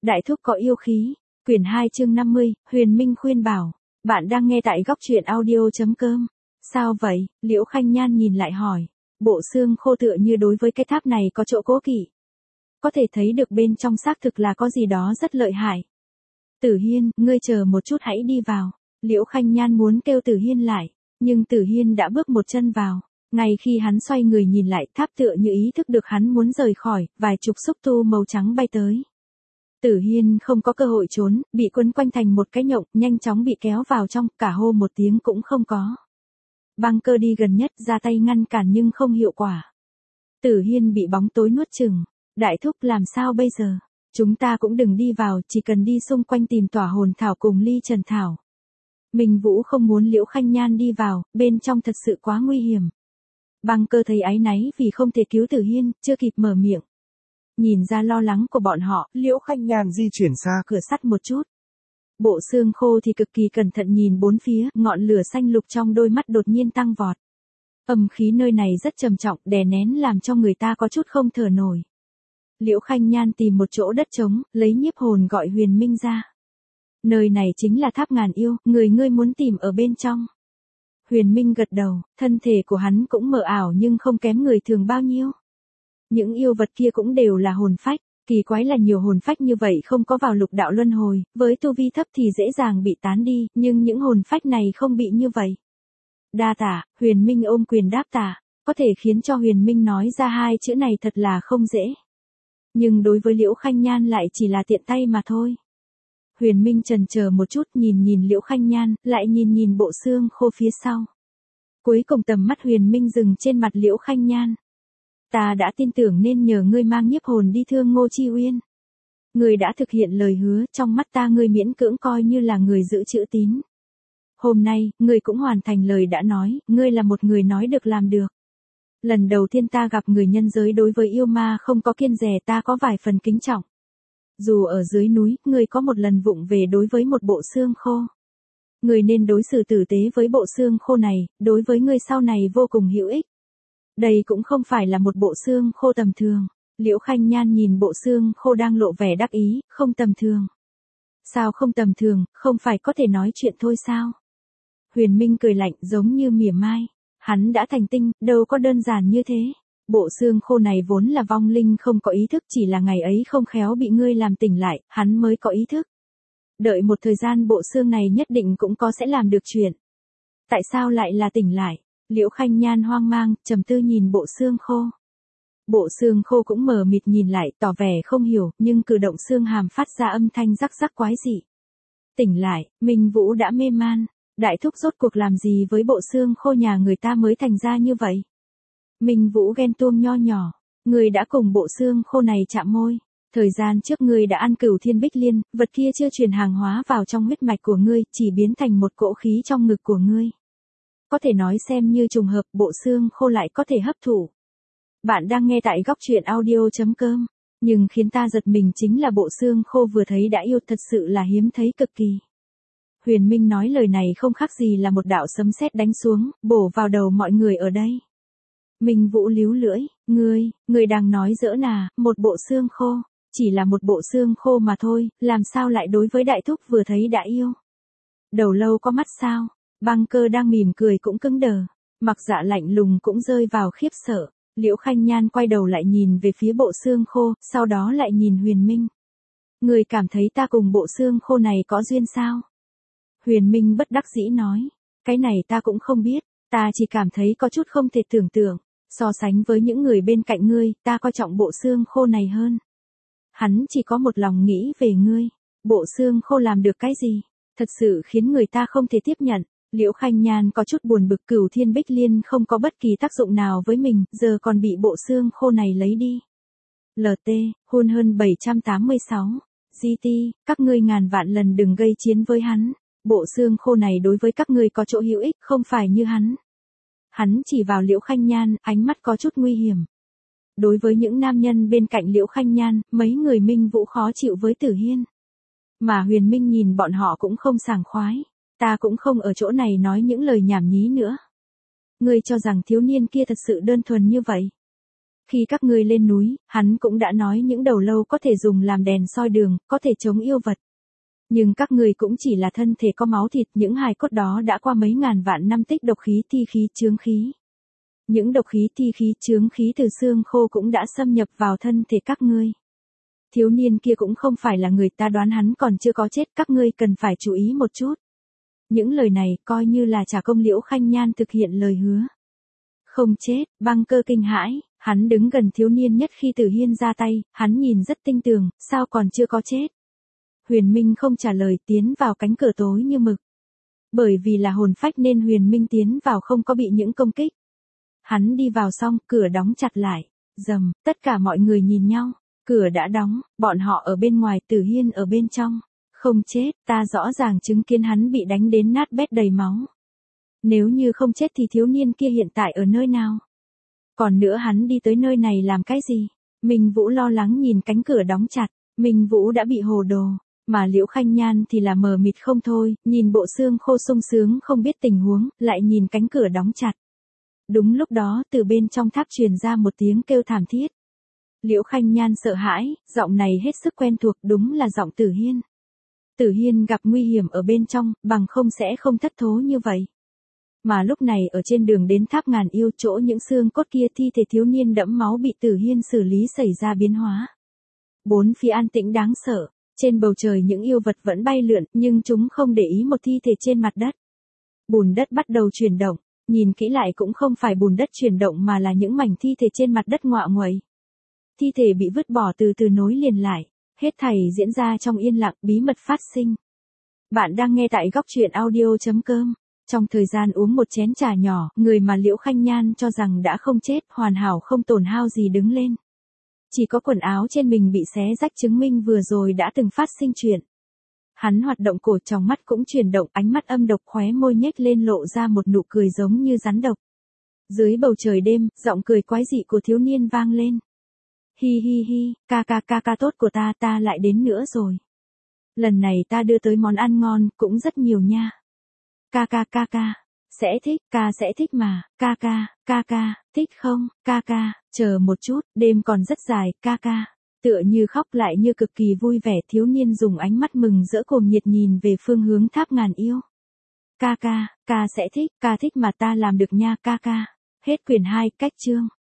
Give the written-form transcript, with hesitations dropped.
Đại thúc có yêu khí. Quyển 2 chương 50, Huyền Minh khuyên bảo. Bạn đang nghe tại góc truyện audio.com. Sao vậy? Liễu Khanh Nhan nhìn lại hỏi. Bộ xương khô tựa như đối với cái tháp này có chỗ cố kỵ. Có thể thấy được bên trong xác thực là có gì đó rất lợi hại. Tử Hiên, ngươi chờ một chút hãy đi vào. Liễu Khanh Nhan muốn kêu Tử Hiên lại, nhưng Tử Hiên đã bước một chân vào. Ngay khi hắn xoay người nhìn lại, tháp tựa như ý thức được hắn muốn rời khỏi, vài chục xúc tu màu trắng bay tới. Tử Hiên không có cơ hội trốn, bị quấn quanh thành một cái nhộng, nhanh chóng bị kéo vào trong, cả hô một tiếng cũng không có. Băng Cơ đi gần nhất ra tay ngăn cản nhưng không hiệu quả. Tử Hiên bị bóng tối nuốt chửng. Đại thúc làm sao bây giờ? Chúng ta cũng đừng đi vào, chỉ cần đi xung quanh tìm tỏa hồn thảo cùng ly trần thảo. Minh Vũ không muốn Liễu Khanh Nhan đi vào, bên trong thật sự quá nguy hiểm. Băng Cơ thấy áy náy vì không thể cứu Tử Hiên, chưa kịp mở miệng. Nhìn ra lo lắng của bọn họ, Liễu Khanh Nhan di chuyển xa cửa sắt một chút. Bộ xương khô thì cực kỳ cẩn thận nhìn bốn phía, ngọn lửa xanh lục trong đôi mắt đột nhiên tăng vọt. Âm khí nơi này rất trầm trọng, đè nén làm cho người ta có chút không thở nổi. Liễu Khanh Nhan tìm một chỗ đất trống, lấy nhiếp hồn gọi Huyền Minh ra. Nơi này chính là tháp ngàn yêu, ngươi muốn tìm ở bên trong. Huyền Minh gật đầu, thân thể của hắn cũng mờ ảo nhưng không kém người thường bao nhiêu. Những yêu vật kia cũng đều là hồn phách, kỳ quái là nhiều hồn phách như vậy không có vào lục đạo luân hồi, với tu vi thấp thì dễ dàng bị tán đi, nhưng những hồn phách này không bị như vậy. Đa tạ, Huyền Minh ôm quyền đáp tạ, có thể khiến cho Huyền Minh nói ra hai chữ này thật là không dễ. Nhưng đối với Liễu Khanh Nhan lại chỉ là tiện tay mà thôi. Huyền Minh chần chờ một chút nhìn Liễu Khanh Nhan, lại nhìn bộ xương khô phía sau. Cuối cùng tầm mắt Huyền Minh dừng trên mặt Liễu Khanh Nhan. Ta đã tin tưởng nên nhờ ngươi mang nhiếp hồn đi thương Ngô Chi Uyên. Ngươi đã thực hiện lời hứa, trong mắt ta ngươi miễn cưỡng coi như là người giữ chữ tín. Hôm nay, ngươi cũng hoàn thành lời đã nói, ngươi là một người nói được làm được. Lần đầu tiên ta gặp người nhân giới đối với yêu ma không có kiêng dè, ta có vài phần kính trọng. Dù ở dưới núi, ngươi có một lần vụng về đối với một bộ xương khô. Ngươi nên đối xử tử tế với bộ xương khô này, đối với ngươi sau này vô cùng hữu ích. Đây cũng không phải là một bộ xương khô tầm thường. Liễu Khanh Nhan nhìn bộ xương khô đang lộ vẻ đắc ý, không tầm thường. Sao không tầm thường, không phải có thể nói chuyện thôi sao? Huyền Minh cười lạnh giống như mỉa mai. Hắn đã thành tinh, đâu có đơn giản như thế. Bộ xương khô này vốn là vong linh không có ý thức, chỉ là ngày ấy không khéo bị ngươi làm tỉnh lại, hắn mới có ý thức. Đợi một thời gian bộ xương này nhất định cũng có sẽ làm được chuyện. Tại sao lại là tỉnh lại? Liễu Khanh Nhan hoang mang, trầm tư nhìn bộ xương khô. Bộ xương khô cũng mờ mịt nhìn lại, tỏ vẻ không hiểu, nhưng cử động xương hàm phát ra âm thanh rắc rắc quái dị. Tỉnh lại, Minh Vũ đã mê man. Đại thúc rốt cuộc làm gì với bộ xương khô nhà người ta mới thành ra như vậy? Minh Vũ ghen tuông nho nhỏ. Người đã cùng bộ xương khô này chạm môi. Thời gian trước ngươi đã ăn Cửu Thiên Bích Liên, vật kia chưa truyền hàng hóa vào trong huyết mạch của ngươi, chỉ biến thành một cỗ khí trong ngực của ngươi. Có thể nói xem như trùng hợp, bộ xương khô lại có thể hấp thụ. Bạn đang nghe tại góc truyện audio.com. Nhưng khiến ta giật mình chính là bộ xương khô vừa thấy đã yêu, thật sự là hiếm thấy cực kỳ. Huyền Minh nói lời này không khác gì là một đạo sấm sét đánh xuống, bổ vào đầu mọi người ở đây. Minh Vũ líu lưỡi, ngươi đang nói giỡn à, một bộ xương khô, chỉ là một bộ xương khô mà thôi, làm sao lại đối với đại thúc vừa thấy đã yêu. Đầu lâu có mắt sao? Băng Cơ đang mỉm cười cũng cứng đờ, Mặc Dạ lạnh lùng cũng rơi vào khiếp sợ. Liễu Khanh Nhan quay đầu lại nhìn về phía bộ xương khô, sau đó lại nhìn Huyền Minh. Người cảm thấy ta cùng bộ xương khô này có duyên sao? Huyền Minh bất đắc dĩ nói, cái này ta cũng không biết, ta chỉ cảm thấy có chút không thể tưởng tượng, so sánh với những người bên cạnh ngươi, ta coi trọng bộ xương khô này hơn. Hắn chỉ có một lòng nghĩ về ngươi, bộ xương khô làm được cái gì, thật sự khiến người ta không thể tiếp nhận. Liễu Khanh Nhan có chút buồn bực, Cửu Thiên Bích Liên không có bất kỳ tác dụng nào với mình, giờ còn bị bộ xương khô này lấy đi. LT, hôn hơn 786. GT, các ngươi ngàn vạn lần đừng gây chiến với hắn. Bộ xương khô này đối với các ngươi có chỗ hữu ích, không phải như hắn. Hắn chỉ vào Liễu Khanh Nhan, ánh mắt có chút nguy hiểm. Đối với những nam nhân bên cạnh Liễu Khanh Nhan, mấy người Minh Vũ khó chịu với Tử Hiên. Mà Huyền Minh nhìn bọn họ cũng không sảng khoái. Ta cũng không ở chỗ này nói những lời nhảm nhí nữa. Ngươi cho rằng thiếu niên kia thật sự đơn thuần như vậy? Khi các ngươi lên núi, hắn cũng đã nói những đầu lâu có thể dùng làm đèn soi đường, có thể chống yêu vật. Nhưng các ngươi cũng chỉ là thân thể có máu thịt, những hài cốt đó đã qua mấy ngàn vạn năm tích độc khí, thi khí, chướng khí. Những độc khí, thi khí, chướng khí từ xương khô cũng đã xâm nhập vào thân thể các ngươi. Thiếu niên kia cũng không phải là người, ta đoán hắn còn chưa có chết, các ngươi cần phải chú ý một chút. Những lời này coi như là trả công Liễu Khanh Nhan thực hiện lời hứa. Không chết, Băng Cơ kinh hãi, hắn đứng gần thiếu niên nhất khi Tử Hiên ra tay, hắn nhìn rất tinh tường, sao còn chưa có chết. Huyền Minh không trả lời, tiến vào cánh cửa tối như mực. Bởi vì là hồn phách nên Huyền Minh tiến vào không có bị những công kích. Hắn đi vào xong, cửa đóng chặt lại. Rầm, tất cả mọi người nhìn nhau. Cửa đã đóng, bọn họ ở bên ngoài, Tử Hiên ở bên trong. Không chết, ta rõ ràng chứng kiến hắn bị đánh đến nát bét đầy máu. Nếu như không chết thì thiếu niên kia hiện tại ở nơi nào? Còn nữa hắn đi tới nơi này làm cái gì? Minh Vũ lo lắng nhìn cánh cửa đóng chặt. Minh Vũ đã bị hồ đồ. Mà Liễu Khanh Nhan thì là mờ mịt không thôi, nhìn bộ xương khô sung sướng không biết tình huống, lại nhìn cánh cửa đóng chặt. Đúng lúc đó từ bên trong tháp truyền ra một tiếng kêu thảm thiết. Liễu Khanh Nhan sợ hãi, giọng này hết sức quen thuộc, đúng là giọng Tử Hiên. Tử Hiên gặp nguy hiểm ở bên trong, bằng không sẽ không thất thố như vậy. Mà lúc này ở trên đường đến tháp ngàn yêu, chỗ những xương cốt kia, thi thể thiếu niên đẫm máu bị Tử Hiên xử lý xảy ra biến hóa. Bốn phía an tĩnh đáng sợ, trên bầu trời những yêu vật vẫn bay lượn, nhưng chúng không để ý một thi thể trên mặt đất. Bùn đất bắt đầu chuyển động, nhìn kỹ lại cũng không phải bùn đất chuyển động mà là những mảnh thi thể trên mặt đất ngọa nguậy. Thi thể bị vứt bỏ từ từ nối liền lại, hết thảy diễn ra trong yên lặng, bí mật phát sinh. Bạn đang nghe tại góc truyện audio.com. Trong thời gian uống một chén trà nhỏ, người mà Liễu Khanh Nhan cho rằng đã không chết, hoàn hảo không tổn hao gì đứng lên. Chỉ có quần áo trên mình bị xé rách chứng minh vừa rồi đã từng phát sinh chuyện. Hắn hoạt động cổ, trong mắt cũng chuyển động, ánh mắt âm độc, khóe môi nhếch lên lộ ra một nụ cười giống như rắn độc. Dưới bầu trời đêm, giọng cười quái dị của thiếu niên vang lên. Hi hi hi, ca tốt của ta lại đến nữa rồi. Lần này ta đưa tới món ăn ngon, cũng rất nhiều nha. Ca, sẽ thích, ca sẽ thích mà, ca, thích không, ca, chờ một chút, đêm còn rất dài, ca. Tựa như khóc lại như cực kỳ vui vẻ, thiếu niên dùng ánh mắt mừng rỡ cuồng nhiệt nhìn về phương hướng tháp ngàn yêu. Ca sẽ thích, ca thích mà ta làm được nha, ca. Hết quyển 2, cách chương.